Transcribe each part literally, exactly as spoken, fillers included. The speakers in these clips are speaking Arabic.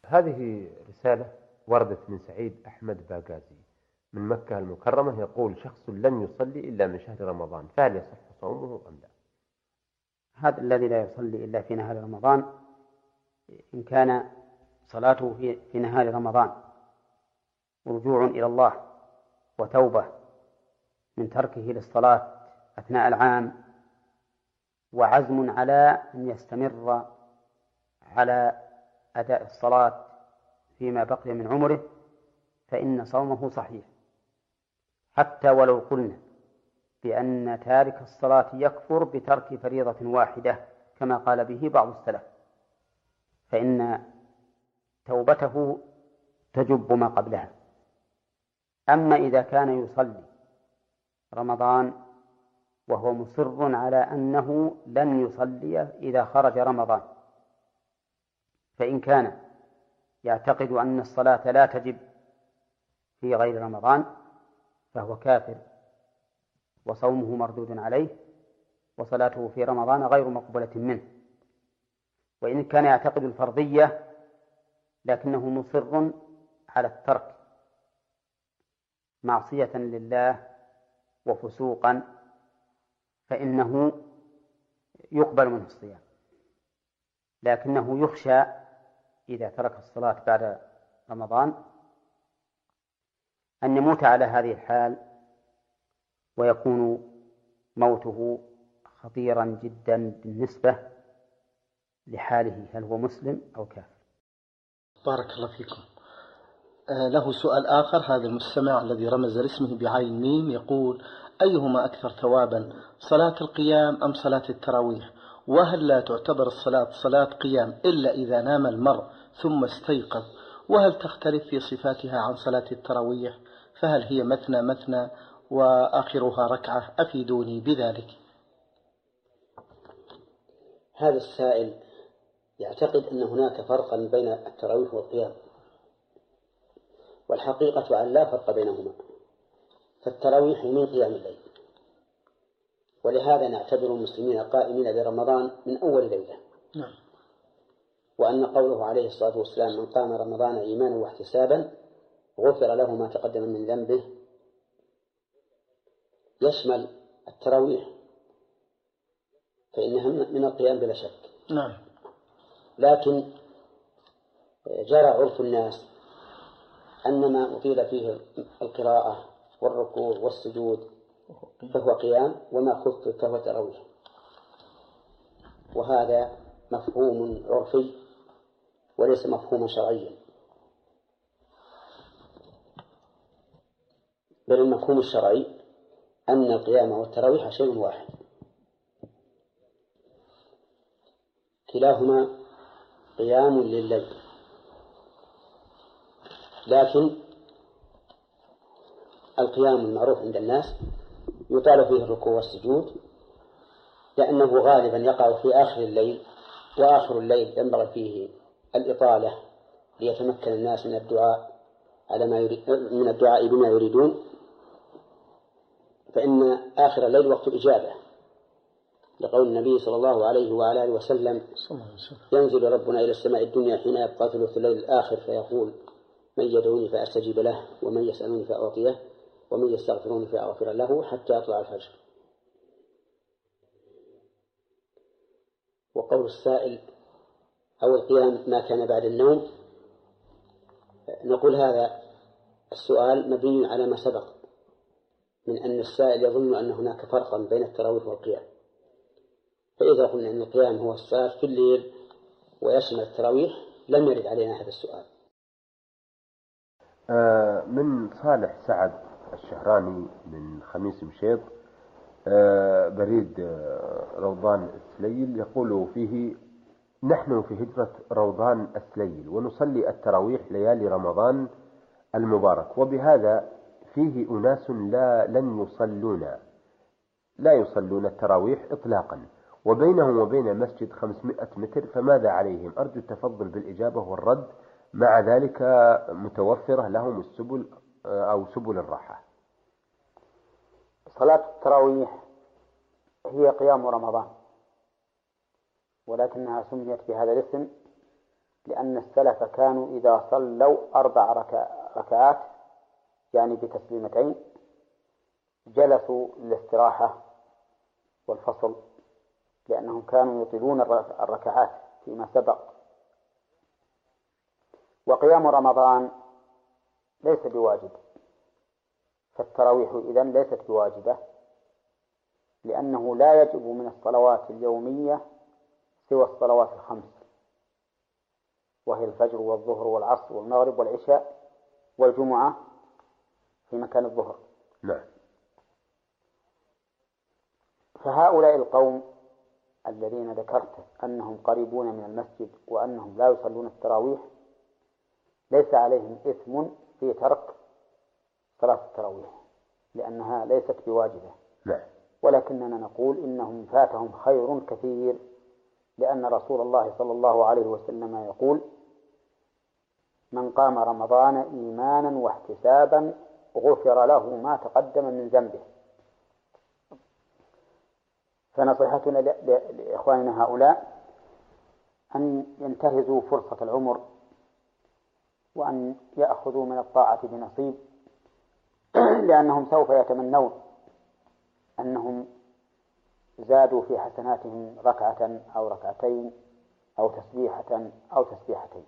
هذه رسالة وردت من سعيد أحمد باقازي من مكة المكرمة، يقول: شخص لم يصلي إلا من شهر رمضان، فهل يصح صومه أم لا؟ هذا الذي لا يصلي إلا في نهار رمضان، إن كان صلاته في, في نهار رمضان رجوع إلى الله وتوبة من تركه للصلاة أثناء العام، وعزم على أن يستمر على أداء الصلاة فيما بقي من عمره، فإن صومه صحيح، حتى ولو قلنا بأن تارك الصلاة يكفر بترك فريضة واحدة كما قال به بعض السلف، فإن توبته تجب ما قبلها. أما إذا كان يصلي رمضان وهو مصر على أنه لن يصلي إذا خرج رمضان، فإن كان يعتقد أن الصلاة لا تجب في غير رمضان فهو كافر وصومه مردود عليه، وصلاته في رمضان غير مقبولة منه. وإن كان يعتقد الفرضية لكنه مصر على الترك معصية لله وفسوقا، فإنه يقبل منه الصيام، لكنه يخشى إذا ترك الصلاة بعد رمضان أن يموت على هذه الحال، ويكون موته خطيرا جدا بالنسبة لحاله، هل هو مسلم أو كافر. بارك الله فيكم. آه له سؤال آخر. هذا المستمع الذي رمز لاسمه بعين ميم يقول: أيهما أكثر ثوابا، صلاة القيام أم صلاة التراويح؟ وهل لا تعتبر الصلاة صلاة قيام إلا إذا نام المرء ثم استيقظ؟ وهل تختلف في صفاتها عن صلاة التراويح؟ فهل هي مثنى مثنى وآخرها ركعة؟ أفيدوني بذلك. هذا السائل يعتقد أن هناك فرقا بين التراويح والقيام، والحقيقة أن لا فرق بينهما، فالتراويح من قيام الليل، ولهذا نعتبر المسلمين قائمين برمضان من أول ليلة. نعم. وأن قوله عليه الصلاة والسلام: من قام رمضان إيمانا واحتسابا غفر له ما تقدم من ذنبه، يشمل التراويح، فإنها من القيام بلا شك. نعم. لكن جرى عرف الناس أن ما أطيل فيه القراءة والركوع والسجود فهو قيام، وما خفف فهو تراويح، وهذا مفهوم عرفي وليس مفهوما شرعيا، بل المفهوم الشرعي أن القيام والتراويح شيء واحد، كلاهما قيام لليل، لكن القيام المعروف عند الناس يطال فيه الركوع والسجود، لأنه غالبا يقع في آخر الليل، وآخر الليل ينبغي فيه الإطالة ليتمكن الناس من الدعاء على ما يريد من الدعاء بما يريدون، فإن آخر الليل وقت إجابة، لقول النبي صلى الله عليه وعلى آله وسلم: ينزل ربنا إلى السماء الدنيا حين يبقى ثلث الليل الآخر فيقول: من يدعوني فأستجيب له، ومن يسألني فأعطيه، ومن يستغفروني فأغفر له، حتى يطلع الفجر. وقول السائل: أو القيام ما كان بعد النوم، نقول هذا السؤال مبني على ما سبق من أن السائل يظن أن هناك فرقا بين التراويح والقيام، فإذا قلنا أن القيام هو الصلاة في الليل ويشمل التراويح لم يرد علينا هذا السؤال. آه من صالح سعد الشهراني من خميس مشيط، آه بريد آه روضان السليل، يقول فيه: نحن في هجرة روضان السليل ونصلي التراويح ليالي رمضان المبارك، وبهذا فيه أناس لا لن يصلون لا يصلون التراويح إطلاقا، وبينهم وبين المسجد خمسمائة متر، فماذا عليهم؟ أرجو التفضل بالإجابة والرد، مع ذلك متوفرة لهم السبل أو سبل الراحة. صلاة التراويح هي قيام رمضان، ولكنها سميت بهذا الاسم لأن السلف كانوا إذا صلوا أربع ركعات يعني بتسليمتين جلسوا للاستراحة والفصل، لأنهم كانوا يطيلون الركعات فيما سبق. وقيام رمضان ليس بواجب، فالتراويح إذن ليست بواجبة، لأنه لا يجب من الصلوات اليومية سوى الصلوات الخمس، وهي الفجر والظهر والعصر والمغرب والعشاء والجمعة في مكان الظهر. نعم. فهؤلاء القوم الذين ذكرت أنهم قريبون من المسجد وأنهم لا يصلون التراويح ليس عليهم إثم في ترك صلاة التراويح، لأنها ليست بواجبة. نعم. ولكننا نقول إنهم فاتهم خير كثير، لأن رسول الله صلى الله عليه وسلم يقول: من قام رمضان إيمانا واحتسابا غفر له ما تقدم من ذنبه. فنصيحتنا لإخواننا هؤلاء أن ينتهزوا فرصة العمر وأن يأخذوا من الطاعة بنصيب، لأنهم سوف يتمنون أنهم زادوا في حسناتهم ركعة أو ركعتين أو تسبيحة أو تسبيحتين،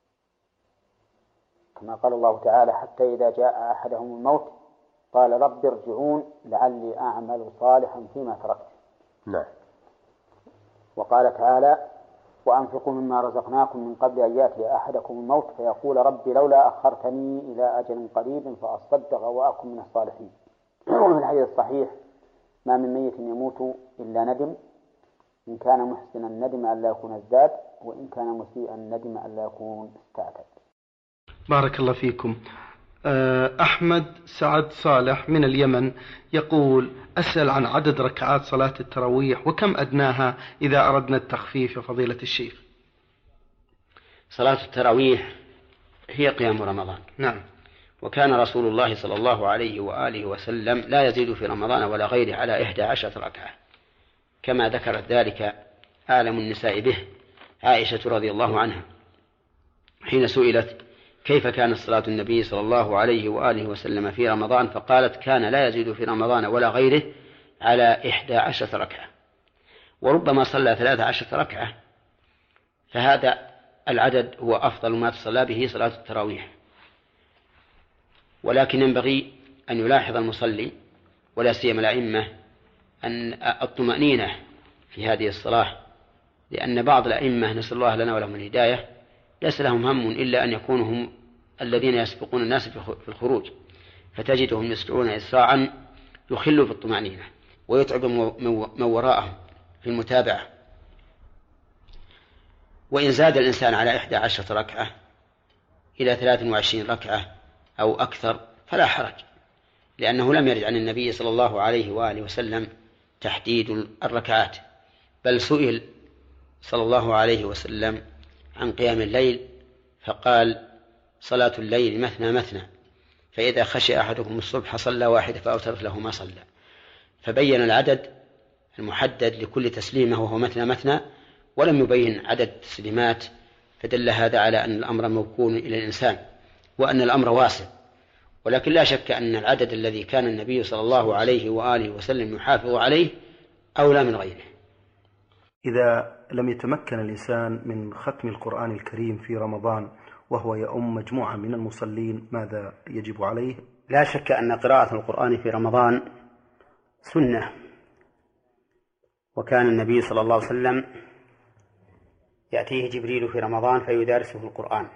كما قال الله تعالى: حتى إذا جاء أحدهم الموت قال رب ارجعون لعلي أعمل صالحا فيما تركت. نعم. وقال تعالى: وأنفقوا مما رزقناكم من قبل أن يأتي أحدكم الموت فيقول رب لولا أخرتني إلى أجل قريب فأصدق وأكن من الصالحين. وفي الحديث الصحيح: ما من ميت يموت إلا ندم، إن كان محسنا ندم أن لا يكون ازداد، وإن كان مسيئا ندم أن لا يكون استعتد. بارك الله فيكم. أحمد سعد صالح من اليمن يقول: أسأل عن عدد ركعات صلاة التراويح وكم أدناها إذا أردنا التخفيف يا فضيلة الشيخ؟ صلاة التراويح هي قيام رمضان. نعم. وكان رسول الله صلى الله عليه وآله وسلم لا يزيد في رمضان ولا غيره على إحدى عشرة ركعة، كما ذكرت ذلك أعلم النساء به عائشة رضي الله عنها حين سئلت كيف كانت صلاة النبي صلى الله عليه وآله وسلم في رمضان، فقالت: كان لا يزيد في رمضان ولا غيره على إحدى عشرة ركعة، وربما صلى ثلاث عشرة ركعة، فهذا العدد هو أفضل ما تصلى به صلاة التراويح. ولكن ينبغي أن يلاحظ المصلي ولا سيما الأئمة أن الطمأنينة في هذه الصلاة، لأن بعض الأئمة نسأل الله لنا ولهم الهداية ليس لهم هم إلا أن يكونوا هم الذين يسبقون الناس في الخروج، فتجدهم يسرعون إسراعا يخل في الطمأنينة ويتعب من وراءهم في المتابعة. وإن زاد الإنسان على إحدى عشرة ركعة إلى ثلاث وعشرين ركعة أو أكثر فلا حرج، لأنه لم يرد عن النبي صلى الله عليه وآله وسلم تحديد الركعات، بل سئل صلى الله عليه وسلم عن قيام الليل فقال: صلاة الليل مثنى مثنى، فإذا خشي أحدكم الصبح صلى واحدة فأوترت له ما صلى، فبين العدد المحدد لكل تسليمة وهو مثنى مثنى، ولم يبين عدد التسليمات، فدل هذا على أن الأمر موكول إلى الإنسان وأن الأمر واسع. ولكن لا شك أن العدد الذي كان النبي صلى الله عليه وآله وسلم يحافظ عليه أولى من غيره. إذا لم يتمكن الإنسان من ختم القرآن الكريم في رمضان وهو يؤم مجموعة من المصلين ماذا يجب عليه؟ لا شك أن قراءة القرآن في رمضان سنة، وكان النبي صلى الله عليه وسلم يأتيه جبريل في رمضان فيدارسه القرآن.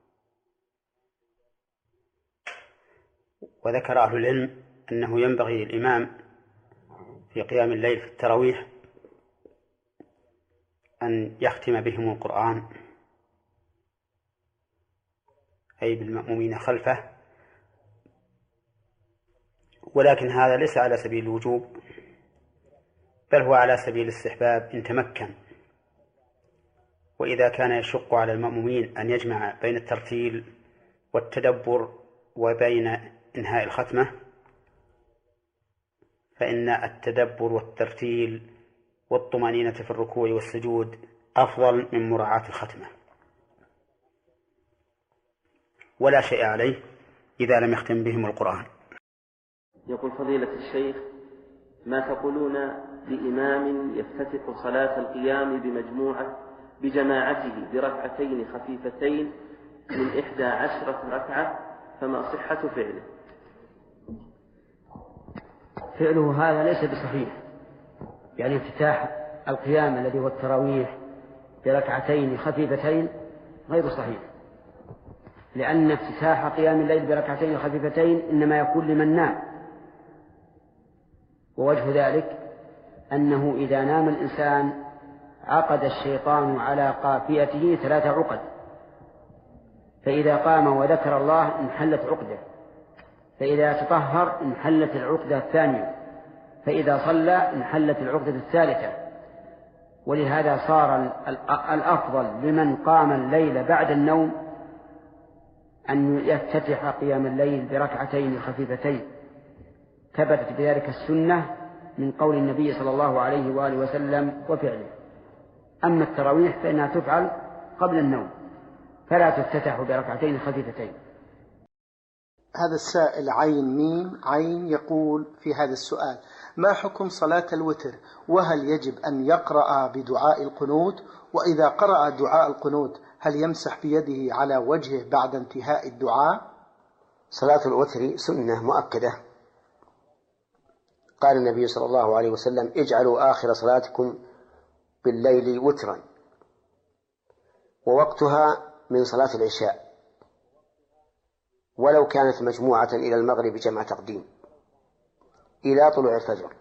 وذكر أهل العلم أنه ينبغي للإمام في قيام الليل في التراويح أن يختم بهم القرآن، أي بالمأمومين خلفه، ولكن هذا ليس على سبيل الوجوب، بل هو على سبيل الاستحباب إن تمكن. وإذا كان يشق على المأمومين أن يجمع بين الترتيل والتدبر وبين إنهاء الختمة، فإن التدبر والترتيل والطمأنينة في الركوع والسجود أفضل من مراعاة الختمة. ولا شيء عليه إذا لم يختم بهم القرآن. يقول فضيلة الشيخ: ما تقولون لإمام يفتتح صلاة القيام بمجموعة بجماعته بركعتين خفيفتين من إحدى عشرة ركعة، فما صحة فعله؟ فعله هذا ليس بصحيح، يعني افتتاح القيام الذي هو التراويح بركعتين خفيفتين غير صحيح، لأن افتتاح قيام الليل بركعتين خفيفتين إنما يكون لمن نام، ووجه ذلك أنه إذا نام الإنسان عقد الشيطان على قافيته ثلاث عقد، فإذا قام وذكر الله انحلت عقده، فإذا تطهر انحلت العقدة الثانية، فإذا صلى انحلت العقدة الثالثة. ولهذا صار الأفضل لمن قام الليل بعد النوم أن يفتتح قيام الليل بركعتين خفيفتين، ثبتت بذلك السنة من قول النبي صلى الله عليه وآله وسلم وفعله. أما التراويح فإنها تفعل قبل النوم، فلا تفتتح بركعتين خفيفتين. هذا السائل عين ميم عين يقول في هذا السؤال: ما حكم صلاة الوتر؟ وهل يجب أن يقرأ بدعاء القنوت؟ وإذا قرأ دعاء القنوت هل يمسح بيده على وجهه بعد انتهاء الدعاء؟ صلاة الوتر سنة مؤكدة، قال النبي صلى الله عليه وسلم: اجعلوا آخر صلاتكم بالليل وترا، ووقتها من صلاة العشاء، ولو كانت مجموعة إلى المغرب جمع تقديم إلى طلوع الفجر،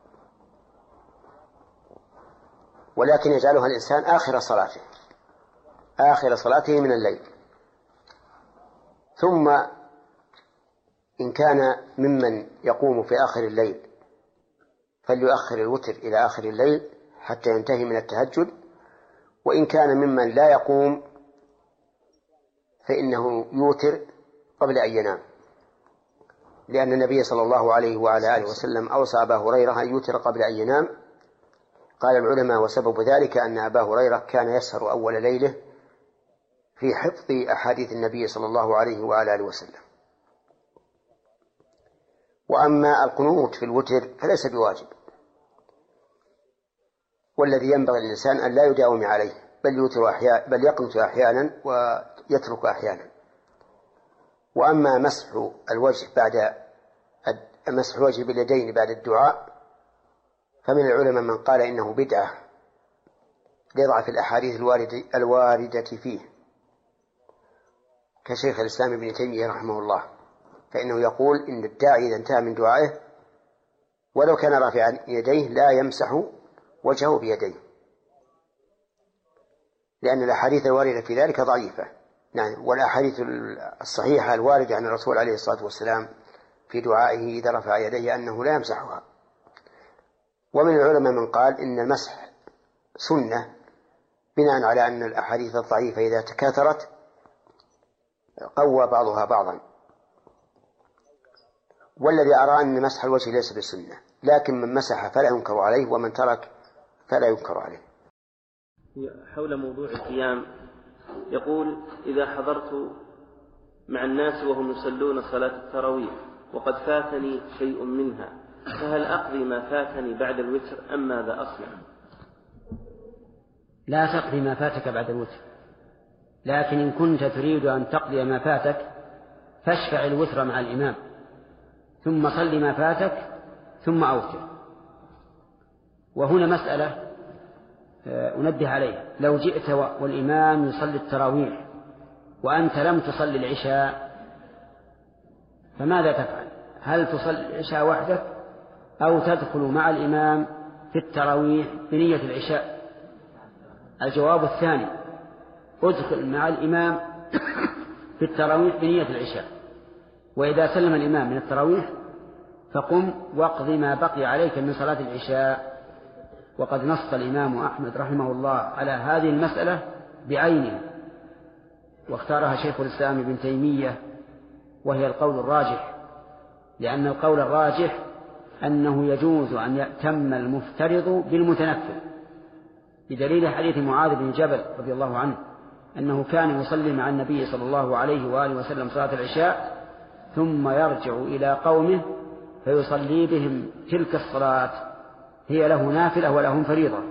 ولكن يجعلها الإنسان آخر صلاته آخر صلاته من الليل. ثم إن كان ممن يقوم في آخر الليل فليؤخر الوتر إلى آخر الليل حتى ينتهي من التهجد، وإن كان ممن لا يقوم فإنه يوتر قبل أن ينام، لأن النبي صلى الله عليه وعلى آله وسلم أوصى أبا هريرة أن يوتر قبل أن ينام. قال العلماء: وسبب ذلك أن أبا هريرة كان يسهر أول ليله في حفظ أحاديث النبي صلى الله عليه وعلى آله وسلم. وأما القنوت في الوتر فليس بواجب، والذي ينبغي للإنسان أن لا يداوم عليه، بل يوتر أحيانا، بل يقنت أحيانا ويترك أحيانا. وأما مسح الوجه بعد مسح الوجه باليدين بعد الدعاء فمن العلماء من قال إنه بدعة لضعف الأحاديث الواردة فيه، كشيخ الإسلام ابن تيمية رحمه الله، فإنه يقول إن الداعي إذا انتهى من دعائه ولو كان رافعا يديه لا يمسح وجهه بيديه، لأن الأحاديث الواردة في ذلك ضعيفة. نعم، والأحاديث الصحيحة الواردة عن الرسول عليه الصلاة والسلام في دعائه إذا رفع يديه أنه لا يمسحها. ومن العلماء من قال إن المسح سنة بناء على أن الأحاديث الضعيفة إذا تكاثرت قوى بعضها بعضا، والذي أرى أن مسح الوجه ليس بسنة، لكن من مسح فلا ينكر عليه ومن ترك فلا ينكر عليه. حول موضوع القيام يقول: إذا حضرت مع الناس وهم يصلون صلاة التراويح وقد فاتني شيء منها، فهل أقضي ما فاتني بعد الوتر أم ماذا أصنع؟ لا تقضي ما فاتك بعد الوتر، لكن إن كنت تريد أن تقضي ما فاتك فاشفع الوتر مع الإمام ثم صل ما فاتك ثم أوتر. وهنا مسألة أنبه عليها: لو جئت والإمام يصلي التراويح وأنت لم تصلي العشاء فماذا تفعل؟ هل تصلي العشاء وحدك أو تدخل مع الإمام في التراويح بنية العشاء؟ الجواب الثاني: ادخل مع الإمام في التراويح بنية العشاء، وإذا سلم الإمام من التراويح فقم واقض ما بقي عليك من صلاة العشاء. وقد نص الإمام أحمد رحمه الله على هذه المسألة بعينها، واختارها شيخ الإسلام ابن تيمية، وهي القول الراجح، لأن القول الراجح أنه يجوز أن يأتم المفترض بالمتنفل، بدليل حديث معاذ بن جبل رضي الله عنه أنه كان يصلي مع النبي صلى الله عليه وآله وسلم صلاة العشاء ثم يرجع إلى قومه فيصلي بهم تلك الصلاة، هي له نافلة ولهم فريضة.